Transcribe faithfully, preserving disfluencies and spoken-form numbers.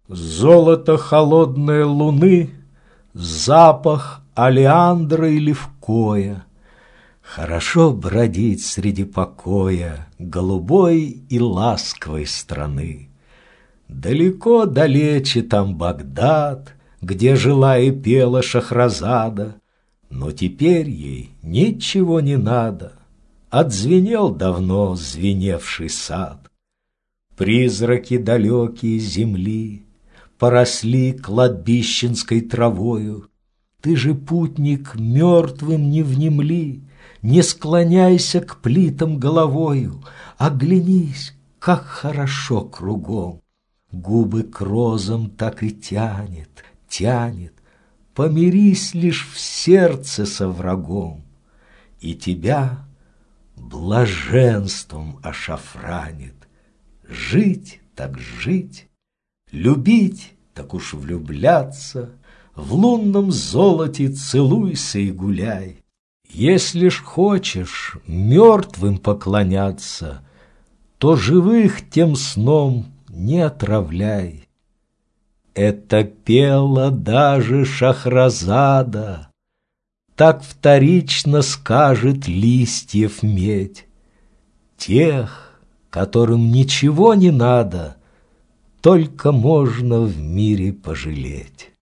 Золото холодной луны, запах олеандра и левкоя. Хорошо бродить среди покоя голубой и ласковой страны. Далеко далече там Багдад, где жила и пела Шахразада, но теперь ей ничего не надо, отзвенел давно звеневший сад. Призраки далекие земли поросли кладбищенской травою. Ты же, путник, мертвым не внемли, не склоняйся к плитам головою, оглянись, как хорошо кругом. Губы к розам так и тянет, тянет, помирись лишь в сердце со врагом, и тебя блаженством ошафранит. Жить так жить, любить так уж влюбляться, в лунном золоте целуйся и гуляй. Если ж хочешь мертвым поклоняться, то живых тем сном не отравляй. Это пела даже Шахразада, так вторично скажет листьев медь. Тех, которым ничего не надо, только можно в мире пожалеть.